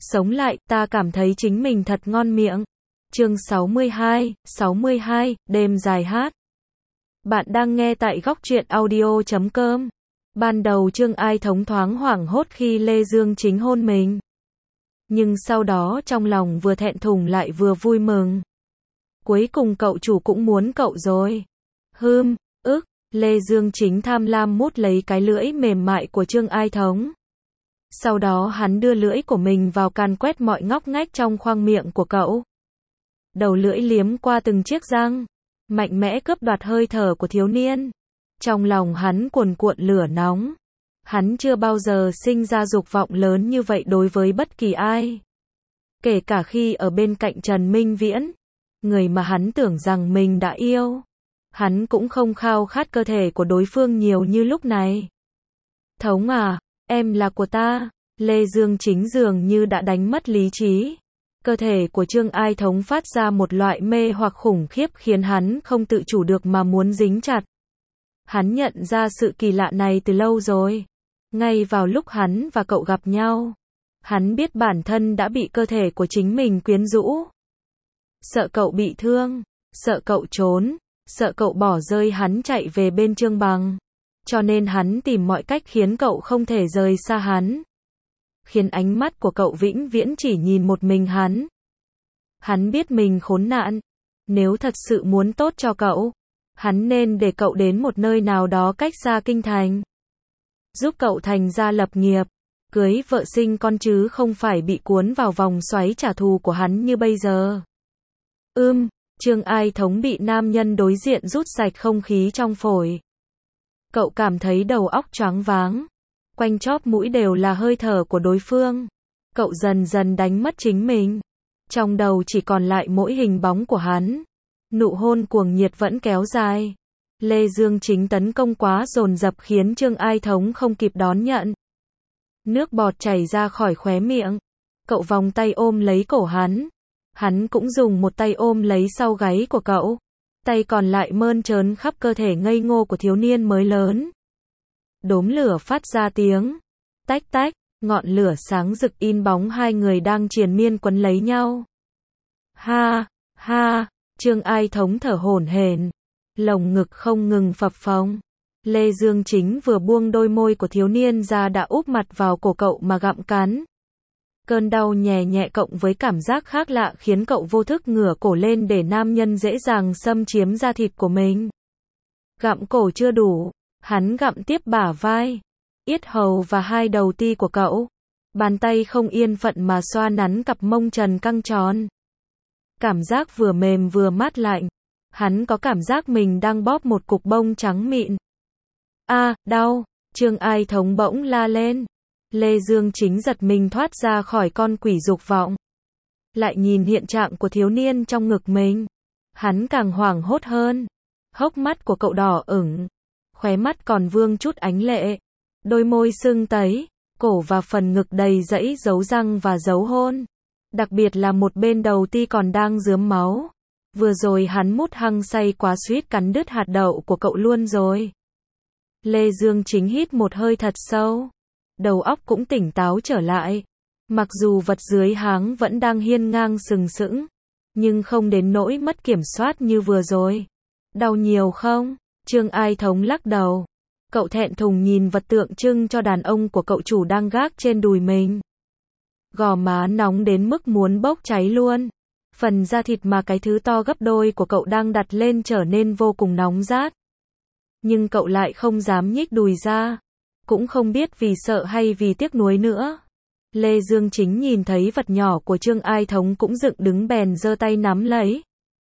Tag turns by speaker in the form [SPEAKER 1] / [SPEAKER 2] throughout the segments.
[SPEAKER 1] sống lại, ta cảm thấy chính mình thật ngon miệng. Chương 62, đêm dài hát. Bạn đang nghe tại góc truyện audio.com. Ban đầu Trương Ai Thống thoáng hoảng hốt khi Lê Dương Chính hôn mình. Nhưng sau đó trong lòng vừa thẹn thùng lại vừa vui mừng. Cuối cùng cậu chủ cũng muốn cậu rồi. Lê Dương Chính tham lam mút lấy cái lưỡi mềm mại của Trương Ai Thống. Sau đó hắn đưa lưỡi của mình vào càn quét mọi ngóc ngách trong khoang miệng của cậu. Đầu lưỡi liếm qua từng chiếc răng, mạnh mẽ cướp đoạt hơi thở của thiếu niên. Trong lòng hắn cuồn cuộn lửa nóng. Hắn chưa bao giờ sinh ra dục vọng lớn như vậy đối với bất kỳ ai. Kể cả khi ở bên cạnh Trần Minh Viễn, người mà hắn tưởng rằng mình đã yêu. Hắn cũng không khao khát cơ thể của đối phương nhiều như lúc này. Thống à, em là của ta. Lê Dương Chính dường như đã đánh mất lý trí. Cơ thể của Trương Ai Thống phát ra một loại mê hoặc khủng khiếp khiến hắn không tự chủ được mà muốn dính chặt. Hắn nhận ra sự kỳ lạ này từ lâu rồi. Ngay vào lúc hắn và cậu gặp nhau, hắn biết bản thân đã bị cơ thể của chính mình quyến rũ. Sợ cậu bị thương, sợ cậu trốn, sợ cậu bỏ rơi hắn chạy về bên Trương Bằng. Cho nên hắn tìm mọi cách khiến cậu không thể rời xa hắn. Khiến ánh mắt của cậu vĩnh viễn chỉ nhìn một mình hắn. Hắn biết mình khốn nạn. Nếu thật sự muốn tốt cho cậu, hắn nên để cậu đến một nơi nào đó cách xa kinh thành. Giúp cậu thành gia lập nghiệp, cưới vợ sinh con chứ không phải bị cuốn vào vòng xoáy trả thù của hắn như bây giờ. Trương Ai Thống bị nam nhân đối diện rút sạch không khí trong phổi. Cậu cảm thấy đầu óc choáng váng. Quanh chóp mũi đều là hơi thở của đối phương. Cậu dần dần đánh mất chính mình. Trong đầu chỉ còn lại mỗi hình bóng của hắn. Nụ hôn cuồng nhiệt vẫn kéo dài. Lê Dương Chính tấn công quá dồn dập khiến Trương Ai Thống không kịp đón nhận. Nước bọt chảy ra khỏi khóe miệng. Cậu vòng tay ôm lấy cổ hắn. Hắn cũng dùng một tay ôm lấy sau gáy của cậu. Tay còn lại mơn trớn khắp cơ thể ngây ngô của thiếu niên mới lớn. Đốm lửa phát ra tiếng tách tách, ngọn lửa sáng rực in bóng hai người đang triền miên quấn lấy nhau. Trương Ai Thống thở hổn hển, lồng ngực không ngừng phập phồng. Lê Dương Chính vừa buông đôi môi của thiếu niên ra đã úp mặt vào cổ cậu mà gặm cắn. Cơn đau nhẹ nhẹ cộng với cảm giác khác lạ khiến cậu vô thức ngửa cổ lên để nam nhân dễ dàng xâm chiếm da thịt của mình. Gặm cổ chưa đủ, hắn gặm tiếp bả vai, yết hầu và hai đầu ti của cậu. Bàn tay không yên phận mà xoa nắn cặp mông trần căng tròn. Cảm giác vừa mềm vừa mát lạnh. Hắn có cảm giác mình đang bóp một cục bông trắng mịn. Đau! Trương Ai Thống bỗng la lên. Lê Dương Chính giật mình thoát ra khỏi con quỷ dục vọng. Lại nhìn hiện trạng của thiếu niên trong ngực mình. Hắn càng hoảng hốt hơn. Hốc mắt của cậu đỏ ửng. Khóe mắt còn vương chút ánh lệ. Đôi môi sưng tấy. Cổ và phần ngực đầy dãy dấu răng và dấu hôn. Đặc biệt là một bên đầu ti còn đang rướm máu. Vừa rồi hắn mút hăng say quá suýt cắn đứt hạt đậu của cậu luôn rồi. Lê Dương Chính hít một hơi thật sâu. Đầu óc cũng tỉnh táo trở lại. Mặc dù vật dưới háng vẫn đang hiên ngang sừng sững. Nhưng không đến nỗi mất kiểm soát như vừa rồi. Đau nhiều không? Trương Ai Thống lắc đầu. Cậu thẹn thùng nhìn vật tượng trưng cho đàn ông của cậu chủ đang gác trên đùi mình. Gò má nóng đến mức muốn bốc cháy luôn. Phần da thịt mà cái thứ to gấp đôi của cậu đang đặt lên trở nên vô cùng nóng rát. Nhưng cậu lại không dám nhích đùi ra. Cũng không biết vì sợ hay vì tiếc nuối nữa. Lê Dương Chính nhìn thấy vật nhỏ của Trương Ai Thống cũng dựng đứng bèn giơ tay nắm lấy.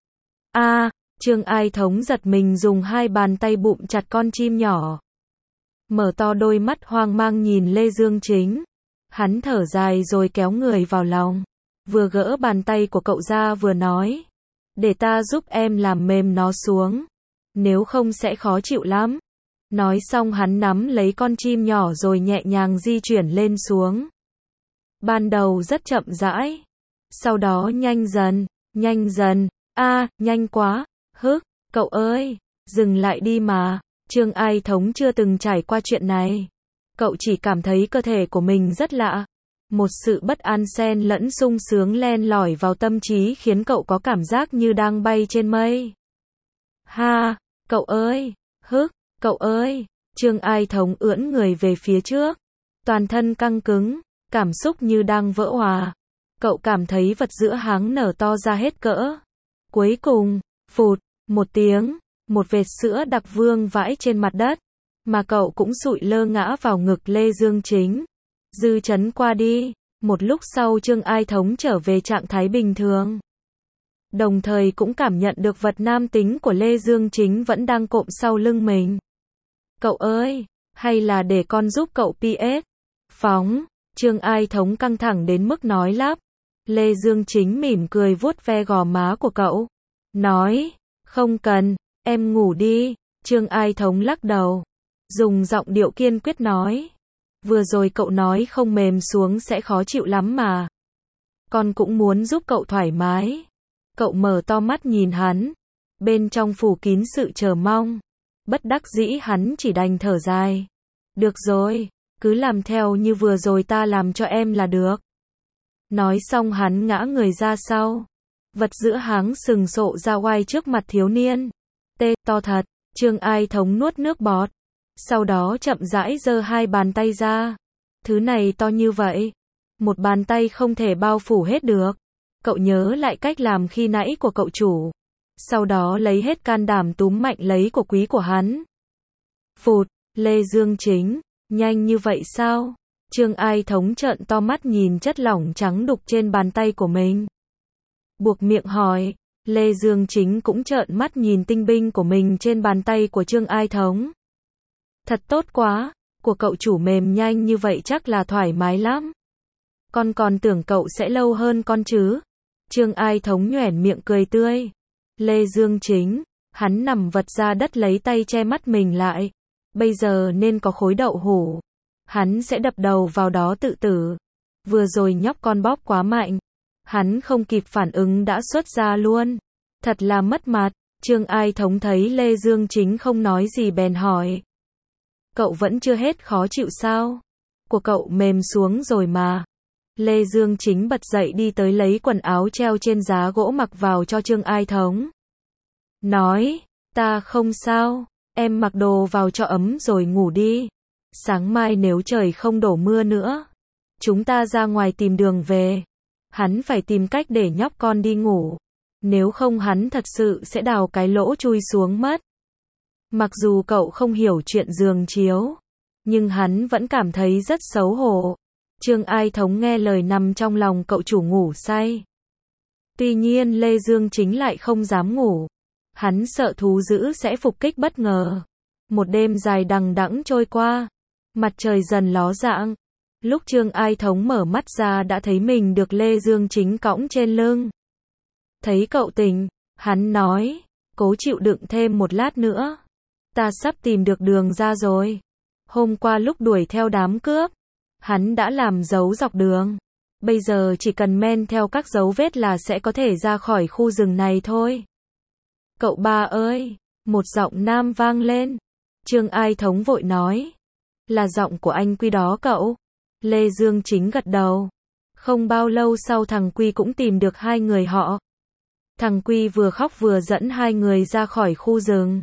[SPEAKER 1] Trương Ai Thống giật mình dùng hai bàn tay bụm chặt con chim nhỏ. Mở to đôi mắt hoang mang nhìn Lê Dương Chính. Hắn thở dài rồi kéo người vào lòng. Vừa gỡ bàn tay của cậu ra vừa nói. Để ta giúp em làm mềm nó xuống. Nếu không sẽ khó chịu lắm. Nói xong hắn nắm lấy con chim nhỏ rồi nhẹ nhàng di chuyển lên xuống. Ban đầu rất chậm rãi. Sau đó nhanh dần. Nhanh quá. Cậu ơi, dừng lại đi mà. Trương Ai Thống chưa từng trải qua chuyện này. Cậu chỉ cảm thấy cơ thể của mình rất lạ. Một sự bất an xen lẫn sung sướng len lỏi vào tâm trí khiến cậu có cảm giác như đang bay trên mây. Ha, cậu ơi, cậu ơi, Trương Ai Thống ưỡn người về phía trước, toàn thân căng cứng, cảm xúc như đang vỡ òa. Cậu cảm thấy vật giữa háng nở to ra hết cỡ. Cuối cùng, phụt, một tiếng, một vệt sữa đặc vương vãi trên mặt đất, mà cậu cũng sụi lơ ngã vào ngực Lê Dương Chính. Dư chấn qua đi, một lúc sau Trương Ai Thống trở về trạng thái bình thường. Đồng thời cũng cảm nhận được vật nam tính của Lê Dương Chính vẫn đang cộm sau lưng mình. Cậu ơi, hay là để con giúp cậu PS? Phóng, Trương Ai Thống căng thẳng đến mức nói lắp. Lê Dương Chính mỉm cười vuốt ve gò má của cậu. Nói, không cần, em ngủ đi. Trương Ai Thống lắc đầu. Dùng giọng điệu kiên quyết nói. Vừa rồi cậu nói không mềm xuống sẽ khó chịu lắm mà. Con cũng muốn giúp cậu thoải mái. Cậu mở to mắt nhìn hắn. Bên trong phủ kín sự chờ mong. Bất đắc dĩ hắn chỉ đành thở dài. Được rồi, cứ làm theo như vừa rồi ta làm cho em là được. Nói xong hắn ngã người ra sau. Vật giữa háng sừng sộ ra oai trước mặt thiếu niên. To thật, Trương Ai Thống nuốt nước bọt. Sau đó chậm rãi giơ hai bàn tay ra. Thứ này to như vậy. Một bàn tay không thể bao phủ hết được. Cậu nhớ lại cách làm khi nãy của cậu chủ. Sau đó lấy hết can đảm túm mạnh lấy cổ quý của hắn. Phụt, Lê Dương Chính, nhanh như vậy sao? Trương Ai Thống trợn to mắt nhìn chất lỏng trắng đục trên bàn tay của mình. Buộc miệng hỏi, Lê Dương Chính cũng trợn mắt nhìn tinh binh của mình trên bàn tay của Trương Ai Thống. Thật tốt quá, của cậu chủ mềm nhanh như vậy chắc là thoải mái lắm. Con còn tưởng cậu sẽ lâu hơn con chứ. Trương Ai Thống nhoẻn miệng cười tươi. Lê Dương Chính, hắn nằm vật ra đất lấy tay che mắt mình lại. Bây giờ nên có khối đậu hũ. Hắn sẽ đập đầu vào đó tự tử. Vừa rồi nhóc con bóp quá mạnh. Hắn không kịp phản ứng đã xuất ra luôn. Thật là mất mặt. Trương Ai Thống thấy Lê Dương Chính không nói gì bèn hỏi. Cậu vẫn chưa hết khó chịu sao? Của cậu mềm xuống rồi mà. Lê Dương Chính bật dậy đi tới lấy quần áo treo trên giá gỗ mặc vào cho Trương Ai Thống. Nói, ta không sao, em mặc đồ vào cho ấm rồi ngủ đi. Sáng mai nếu trời không đổ mưa nữa, chúng ta ra ngoài tìm đường về. Hắn phải tìm cách để nhóc con đi ngủ. Nếu không hắn thật sự sẽ đào cái lỗ chui xuống mất. Mặc dù cậu không hiểu chuyện giường chiếu, nhưng hắn vẫn cảm thấy rất xấu hổ. Trương Ai Thống nghe lời nằm trong lòng cậu chủ ngủ say. Tuy nhiên Lê Dương Chính lại không dám ngủ. Hắn sợ thú dữ sẽ phục kích bất ngờ. Một đêm dài đằng đẵng trôi qua. Mặt trời dần ló dạng. Lúc Trương Ai Thống mở mắt ra đã thấy mình được Lê Dương Chính cõng trên lưng. Thấy cậu tỉnh, hắn nói, cố chịu đựng thêm một lát nữa. Ta sắp tìm được đường ra rồi. Hôm qua lúc đuổi theo đám cướp, hắn đã làm dấu dọc đường. Bây giờ chỉ cần men theo các dấu vết là sẽ có thể ra khỏi khu rừng này thôi. Cậu ba ơi, một giọng nam vang lên. Trương Ai Thống vội nói. Là giọng của anh Quy đó cậu. Lê Dương Chính gật đầu. Không bao lâu sau thằng Quy cũng tìm được hai người họ. Thằng Quy vừa khóc vừa dẫn hai người ra khỏi khu rừng.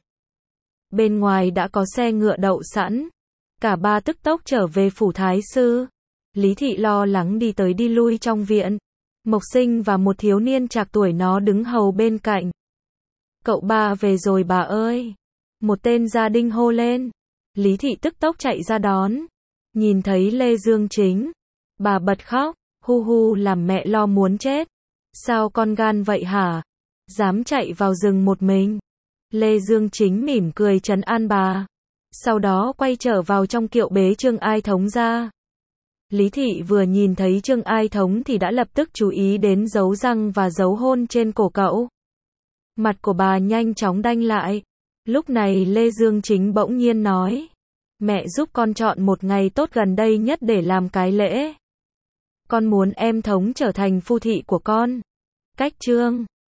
[SPEAKER 1] Bên ngoài đã có xe ngựa đậu sẵn. Cả ba tức tốc trở về phủ thái sư. Lý Thị lo lắng đi tới đi lui trong viện. Mộc Sinh và một thiếu niên trạc tuổi nó đứng hầu bên cạnh. Cậu ba về rồi bà ơi. Một tên gia đình hô lên. Lý Thị tức tốc chạy ra đón. Nhìn thấy Lê Dương Chính. Bà bật khóc. Hu hu làm mẹ lo muốn chết. Sao con gan vậy hả? Dám chạy vào rừng một mình. Lê Dương Chính mỉm cười trấn an bà. Sau đó quay trở vào trong kiệu bế Trương Ai Thống ra. Lý Thị vừa nhìn thấy Trương Ai Thống thì đã lập tức chú ý đến dấu răng và dấu hôn trên cổ cậu. Mặt của bà nhanh chóng đanh lại. Lúc này Lê Dương Chính bỗng nhiên nói. Mẹ giúp con chọn một ngày tốt gần đây nhất để làm cái lễ. Con muốn em Thống trở thành phu thị của con. Cách Trương